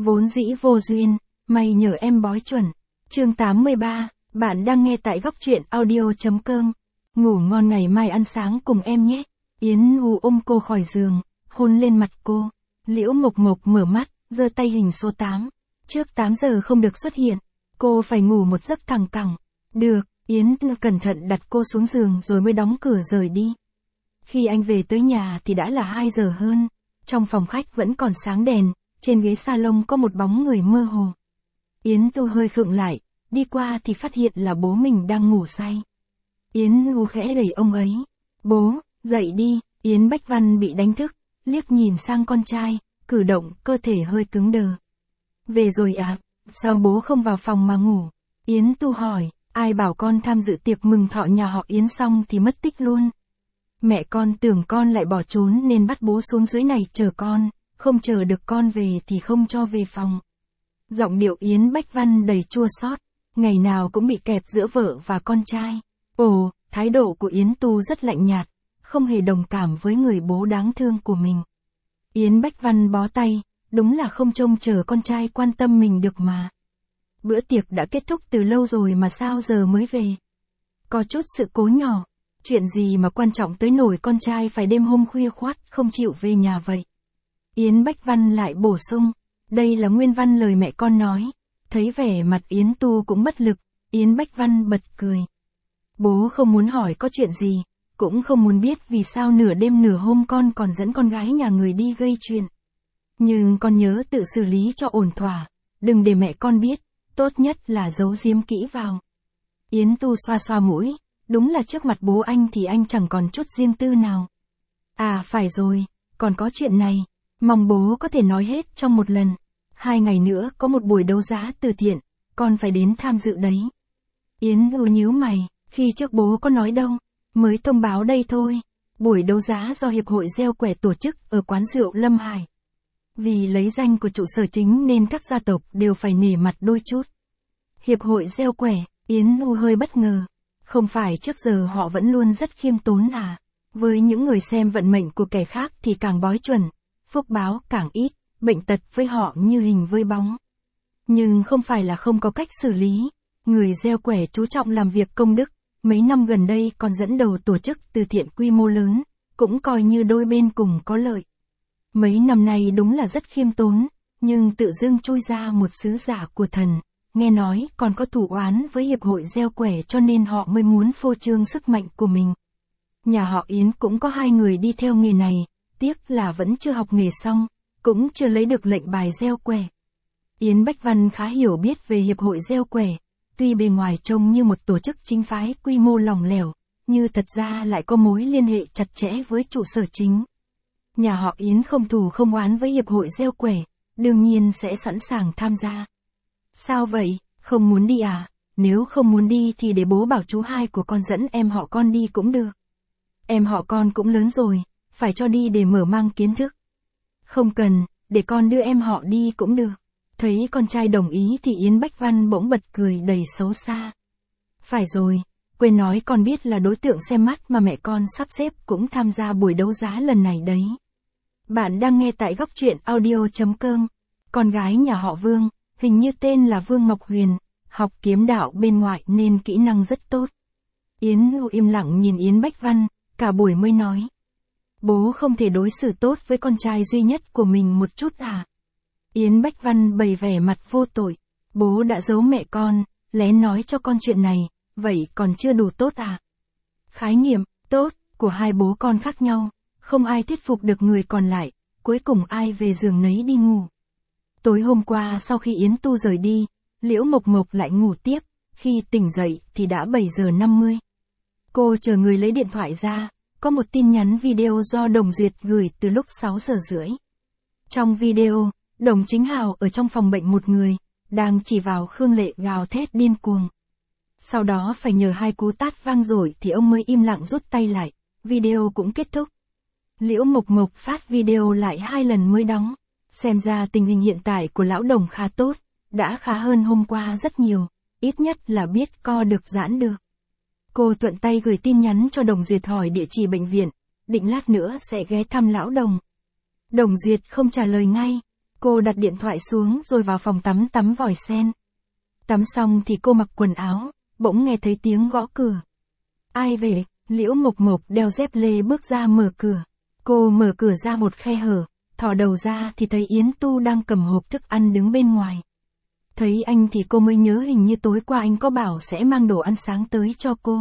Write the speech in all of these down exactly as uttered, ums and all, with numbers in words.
Vốn dĩ vô duyên, may nhờ em bói chuẩn. Chương tám mươi ba, bạn đang nghe tại góc truyện audio.com. Ngủ ngon, ngày mai ăn sáng cùng em nhé. Yến U ôm cô khỏi giường, hôn lên mặt cô. Liễu Mộc Mộc mở mắt, giơ tay hình số tám. Trước tám giờ không được xuất hiện. Cô phải ngủ một giấc thẳng cẳng. Được, Yến cẩn thận đặt cô xuống giường rồi mới đóng cửa rời đi. Khi anh về tới nhà thì đã là hai giờ hơn. Trong phòng khách vẫn còn sáng đèn, trên ghế salon có một bóng người mơ hồ. Yến Tu hơi khựng lại, đi qua thì phát hiện là bố mình đang ngủ say. Yến U khẽ đẩy ông ấy. Bố, dậy đi. Yến Bách Văn bị đánh thức, liếc nhìn sang con trai, cử động cơ thể hơi cứng đờ. Về rồi à? Sao bố không vào phòng mà ngủ? Yến Tu hỏi, ai bảo con tham dự tiệc mừng thọ nhà họ Yến xong thì mất tích luôn. Mẹ con tưởng con lại bỏ trốn nên bắt bố xuống dưới này chờ con, không chờ được con về thì không cho về phòng. Giọng điệu Yến Bách Văn đầy chua xót, ngày nào cũng bị kẹp giữa vợ và con trai. Ồ, thái độ của Yến Tu rất lạnh nhạt, không hề đồng cảm với người bố đáng thương của mình. Yến Bách Văn bó tay, đúng là không trông chờ con trai quan tâm mình được mà. Bữa tiệc đã kết thúc từ lâu rồi mà sao giờ mới về? Có chút sự cố nhỏ, chuyện gì mà quan trọng tới nỗi con trai phải đêm hôm khuya khoắt không chịu về nhà vậy? Yến Bách Văn lại bổ sung, đây là nguyên văn lời mẹ con nói. Thấy vẻ mặt Yến Tu cũng bất lực, Yến Bách Văn bật cười. Bố không muốn hỏi có chuyện gì, cũng không muốn biết vì sao nửa đêm nửa hôm con còn dẫn con gái nhà người đi gây chuyện. Nhưng con nhớ tự xử lý cho ổn thỏa, đừng để mẹ con biết, tốt nhất là giấu giếm kỹ vào. Yến Tu xoa xoa mũi, đúng là trước mặt bố anh thì anh chẳng còn chút riêng tư nào. À phải rồi, còn có chuyện này, mong bố có thể nói hết trong một lần. Hai ngày nữa có một buổi đấu giá từ thiện, con phải đến tham dự đấy. Yến U nhíu mày, khi trước bố có nói đâu, mới thông báo đây thôi. Buổi đấu giá do Hiệp hội Gieo Quẻ tổ chức ở quán rượu Lâm Hải. Vì lấy danh của trụ sở chính nên các gia tộc đều phải nể mặt đôi chút. Hiệp hội Gieo Quẻ, Yến U hơi bất ngờ. Không phải trước giờ họ vẫn luôn rất khiêm tốn à? Với những người xem vận mệnh của kẻ khác thì càng bói chuẩn, phúc báo càng ít, bệnh tật với họ như hình với bóng. Nhưng không phải là không có cách xử lý. Người gieo quẻ chú trọng làm việc công đức, mấy năm gần đây còn dẫn đầu tổ chức từ thiện quy mô lớn, cũng coi như đôi bên cùng có lợi. Mấy năm nay đúng là rất khiêm tốn, nhưng tự dưng chui ra một sứ giả của thần, nghe nói còn có thù oán với Hiệp hội Gieo Quẻ cho nên họ mới muốn phô trương sức mạnh của mình. Nhà họ Yến cũng có hai người đi theo nghề này, tiếc là vẫn chưa học nghề xong, cũng chưa lấy được lệnh bài gieo quẻ. Yến Bách Văn khá hiểu biết về Hiệp hội Gieo Quẻ, tuy bề ngoài trông như một tổ chức chính phái quy mô lỏng lẻo, như thật ra lại có mối liên hệ chặt chẽ với trụ sở chính. Nhà họ Yến không thù không oán với Hiệp hội Gieo Quẻ, đương nhiên sẽ sẵn sàng tham gia. Sao vậy, không muốn đi à? Nếu không muốn đi thì để bố bảo chú hai của con dẫn em họ con đi cũng được. Em họ con cũng lớn rồi, phải cho đi để mở mang kiến thức. Không cần, để con đưa em họ đi cũng được. Thấy con trai đồng ý thì Yến Bách Văn bỗng bật cười đầy xấu xa. Phải rồi, quên nói con biết là đối tượng xem mắt mà mẹ con sắp xếp cũng tham gia buổi đấu giá lần này đấy. Bạn đang nghe tại góc truyện audio.com. Con gái nhà họ Vương, hình như tên là Vương Ngọc Huyền, học kiếm đạo bên ngoại nên kỹ năng rất tốt. Yến U im lặng nhìn Yến Bách Văn, cả buổi mới nói. Bố không thể đối xử tốt với con trai duy nhất của mình một chút à? Yến Bách Văn bày vẻ mặt vô tội. Bố đã giấu mẹ con, lén nói cho con chuyện này, vậy còn chưa đủ tốt à? Khái niệm, tốt, của hai bố con khác nhau, không ai thuyết phục được người còn lại, cuối cùng ai về giường nấy đi ngủ. Tối hôm qua sau khi Yến Tu rời đi, Liễu Mộc Mộc lại ngủ tiếp, khi tỉnh dậy thì đã bảy giờ năm mươi. Cô chờ người lấy điện thoại ra, có một tin nhắn video do Đồng Duyệt gửi từ lúc sáu giờ rưỡi. Trong video, Đồng Chính Hào ở trong phòng bệnh một người, đang chỉ vào Khương Lệ gào thét điên cuồng. Sau đó phải nhờ hai cú tát vang dội thì ông mới im lặng rút tay lại, video cũng kết thúc. Liễu Mộc Mộc phát video lại hai lần mới đóng, xem ra tình hình hiện tại của lão Đồng khá tốt, đã khá hơn hôm qua rất nhiều, ít nhất là biết co được giãn được. Cô thuận tay gửi tin nhắn cho Đồng Duyệt hỏi địa chỉ bệnh viện, định lát nữa sẽ ghé thăm lão Đồng. Đồng Duyệt không trả lời ngay. Cô đặt điện thoại xuống rồi vào phòng tắm tắm vòi sen. Tắm xong thì cô mặc quần áo, bỗng nghe thấy tiếng gõ cửa. Ai về? Liễu Mộc Mộc đeo dép lê bước ra mở cửa. Cô mở cửa ra một khe hở, thò đầu ra thì thấy Yến Tu đang cầm hộp thức ăn đứng bên ngoài. Thấy anh thì cô mới nhớ hình như tối qua anh có bảo sẽ mang đồ ăn sáng tới cho cô.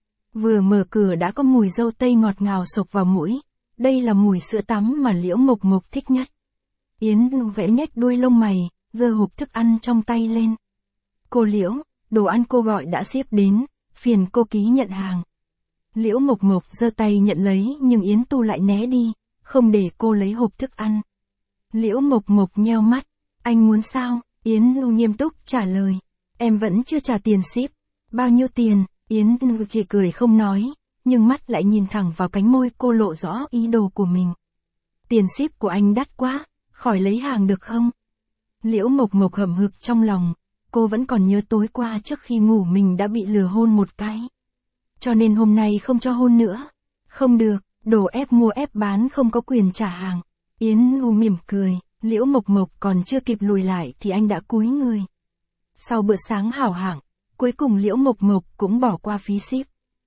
Vừa mở cửa đã có mùi dâu tây ngọt ngào xộc vào mũi. Đây là mùi sữa tắm mà Liễu Mộc Mộc thích nhất. Yến Tu vẽ nhếch đuôi lông mày, giơ hộp thức ăn trong tay lên. Cô Liễu, đồ ăn cô gọi đã ship đến, phiền cô ký nhận hàng. Liễu Mộc Mộc giơ tay nhận lấy nhưng Yến Tu lại né đi, không để cô lấy hộp thức ăn. Liễu Mộc Mộc nheo mắt, anh muốn sao? Yến Tu nghiêm túc trả lời, em vẫn chưa trả tiền ship. Bao nhiêu tiền? Yến Tu chỉ cười không nói, nhưng mắt lại nhìn thẳng vào cánh môi cô lộ rõ ý đồ của mình. Tiền ship của anh đắt quá, khỏi lấy hàng được không? Liễu Mộc Mộc hậm hực trong lòng, cô vẫn còn nhớ tối qua trước khi ngủ mình đã bị lừa hôn một cái. Cho nên hôm nay không cho hôn nữa. Không được, đồ ép mua ép bán không có quyền trả hàng. Yến Tu mỉm cười, Liễu Mộc Mộc còn chưa kịp lùi lại thì anh đã cúi người. Sau bữa sáng hảo hạng, cuối cùng Liễu Mộc Mộc cũng bỏ qua phí ship.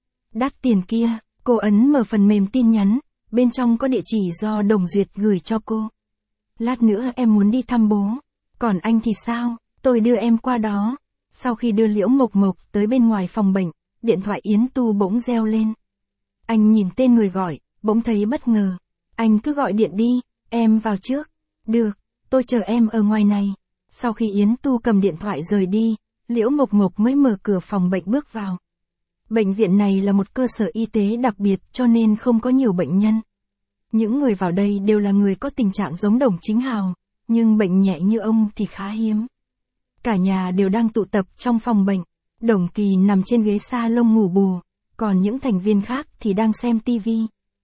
Đắt tiền kia, cô ấn mở phần mềm tin nhắn, bên trong có địa chỉ do Đồng Duyệt gửi cho cô. Lát nữa em muốn đi thăm bố, còn anh thì sao, tôi đưa em qua đó. Sau khi đưa Liễu Mộc Mộc tới bên ngoài phòng bệnh, điện thoại Yến Tu bỗng reo lên. Anh nhìn tên người gọi, bỗng thấy bất ngờ. Anh cứ gọi điện đi, em vào trước. Được, tôi chờ em ở ngoài này. Sau khi Yến Tu cầm điện thoại rời đi, Liễu Mộc Mộc mới mở cửa phòng bệnh bước vào. Bệnh viện này là một cơ sở y tế đặc biệt cho nên không có nhiều bệnh nhân. Những người vào đây đều là người có tình trạng giống Đồng Chính Hào, nhưng bệnh nhẹ như ông thì khá hiếm. Cả nhà đều đang tụ tập trong phòng bệnh. Đồng Kỳ nằm trên ghế sa-lông ngủ bù, còn những thành viên khác thì đang xem tivi.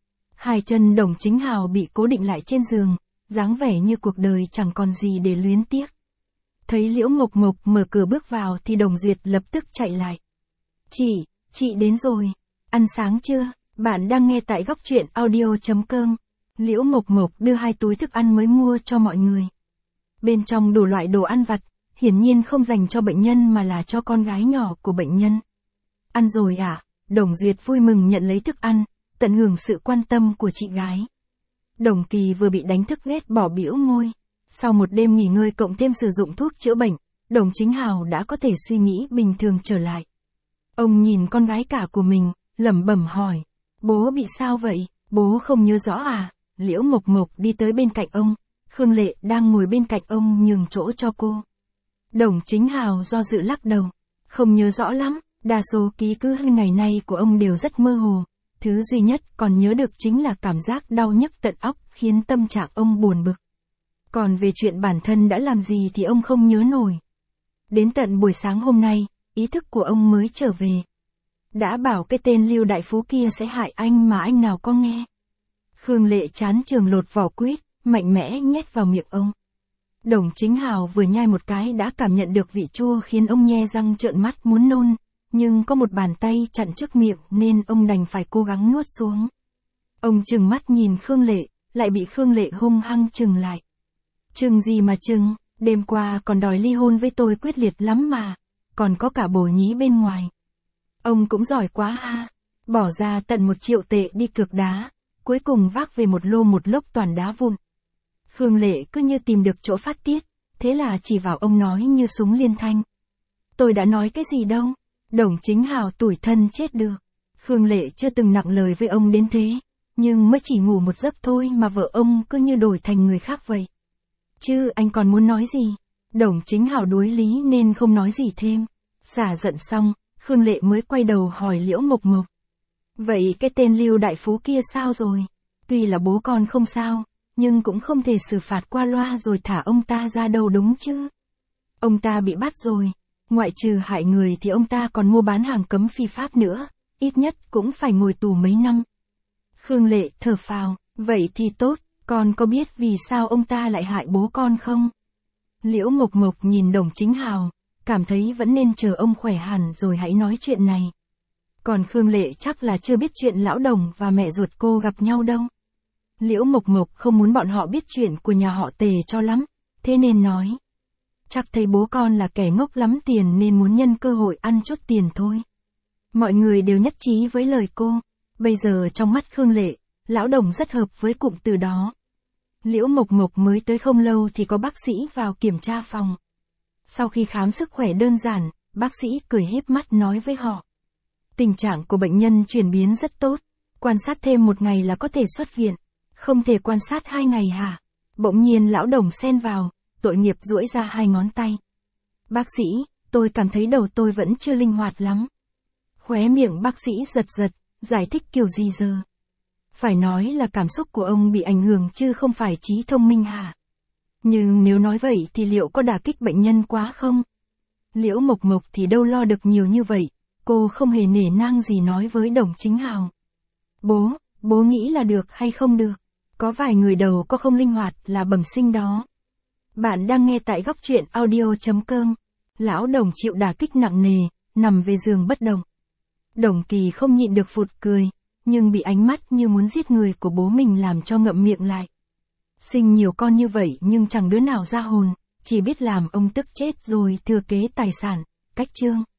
Hai chân Đồng Chính Hào bị cố định lại trên giường, dáng vẻ như cuộc đời chẳng còn gì để luyến tiếc. Thấy Liễu Mộc Mộc mở cửa bước vào thì Đồng Duyệt lập tức chạy lại. Chị, chị đến rồi. Ăn sáng chưa? Bạn đang nghe tại góc truyện audio chấm com. Liễu Mộc Mộc đưa hai túi thức ăn mới mua cho mọi người. Bên trong đủ loại đồ ăn vặt, hiển nhiên không dành cho bệnh nhân mà là cho con gái nhỏ của bệnh nhân. Ăn rồi à? Đồng Duyệt vui mừng nhận lấy thức ăn, tận hưởng sự quan tâm của chị gái. Đồng Kỳ vừa bị đánh thức ghét bỏ bĩu môi. Sau một đêm nghỉ ngơi cộng thêm sử dụng thuốc chữa bệnh, Đồng Chính Hào đã có thể suy nghĩ bình thường trở lại. Ông nhìn con gái cả của mình, lẩm bẩm hỏi. Bố bị sao vậy? Bố không nhớ rõ à? Liễu Mộc Mộc đi tới bên cạnh ông. Khương Lệ đang ngồi bên cạnh ông nhường chỗ cho cô. Đồng Chính Hào do dự lắc đầu. Không nhớ rõ lắm, đa số ký ức ngày nay của ông đều rất mơ hồ. Thứ duy nhất còn nhớ được chính là cảm giác đau nhức tận óc khiến tâm trạng ông buồn bực. Còn về chuyện bản thân đã làm gì thì ông không nhớ nổi. Đến tận buổi sáng hôm nay, ý thức của ông mới trở về. Đã bảo cái tên Lưu Đại Phú kia sẽ hại anh mà anh nào có nghe. Khương Lệ chán trường lột vỏ quýt, mạnh mẽ nhét vào miệng ông. Đồng Chính Hào vừa nhai một cái đã cảm nhận được vị chua khiến ông nhe răng trợn mắt muốn nôn, nhưng có một bàn tay chặn trước miệng nên ông đành phải cố gắng nuốt xuống. Ông trừng mắt nhìn Khương Lệ, lại bị Khương Lệ hung hăng trừng lại. Trừng gì mà trừng, đêm qua còn đòi ly hôn với tôi quyết liệt lắm mà, còn có cả bồ nhí bên ngoài. Ông cũng giỏi quá ha, bỏ ra tận một triệu tệ đi cược đá, cuối cùng vác về một lô một lốc toàn đá vụn. Khương Lệ cứ như tìm được chỗ phát tiết, thế là chỉ vào ông nói như súng liên thanh. Tôi đã nói cái gì đâu, Đồng Chính Hào tủi thân chết được. Khương Lệ chưa từng nặng lời với ông đến thế, nhưng mới chỉ ngủ một giấc thôi mà vợ ông cứ như đổi thành người khác vậy. Chứ anh còn muốn nói gì? Đồng Chính Hào đối lý nên không nói gì thêm. Xả giận xong, Khương Lệ mới quay đầu hỏi Liễu Mộc Mộc. Vậy cái tên Lưu Đại Phú kia sao rồi? Tuy là bố con không sao, nhưng cũng không thể xử phạt qua loa rồi thả ông ta ra đâu đúng chứ? Ông ta bị bắt rồi, ngoại trừ hại người thì ông ta còn mua bán hàng cấm phi pháp nữa, ít nhất cũng phải ngồi tù mấy năm. Khương Lệ thở phào, vậy thì tốt, con có biết vì sao ông ta lại hại bố con không? Liễu Mộc Mộc nhìn Đồng Chính Hào, cảm thấy vẫn nên chờ ông khỏe hẳn rồi hãy nói chuyện này. Còn Khương Lệ chắc là chưa biết chuyện lão Đồng và mẹ ruột cô gặp nhau đâu. Liễu Mộc Mộc không muốn bọn họ biết chuyện của nhà họ Tề cho lắm, thế nên nói. Chắc thấy bố con là kẻ ngốc lắm tiền nên muốn nhân cơ hội ăn chút tiền thôi. Mọi người đều nhất trí với lời cô. Bây giờ trong mắt Khương Lệ, lão Đồng rất hợp với cụm từ đó. Liễu Mộc Mộc mới tới không lâu thì có bác sĩ vào kiểm tra phòng. Sau khi khám sức khỏe đơn giản, bác sĩ cười híp mắt nói với họ. Tình trạng của bệnh nhân chuyển biến rất tốt, quan sát thêm một ngày là có thể xuất viện. Không thể quan sát hai ngày hả? Bỗng nhiên lão Đồng xen vào, tội nghiệp duỗi ra hai ngón tay. Bác sĩ, tôi cảm thấy đầu tôi vẫn chưa linh hoạt lắm. Khóe miệng bác sĩ giật giật, giải thích kiểu gì giờ? Phải nói là cảm xúc của ông bị ảnh hưởng chứ không phải trí thông minh hả? Nhưng nếu nói vậy thì liệu có đả kích bệnh nhân quá không? Liễu Mộc Mộc thì đâu lo được nhiều như vậy, cô không hề nể nang gì nói với Đồng Chính Hào. Bố, bố nghĩ là được hay không được? Có vài người đầu có không linh hoạt là bẩm sinh đó. Bạn đang nghe tại góc truyện audio.com. Lão Đồng chịu đả kích nặng nề, nằm về giường bất động. Đồng Kỳ không nhịn được phụt cười, nhưng bị ánh mắt như muốn giết người của bố mình làm cho ngậm miệng lại. Sinh nhiều con như vậy nhưng chẳng đứa nào ra hồn, chỉ biết làm ông tức chết rồi thừa kế tài sản, cách chương.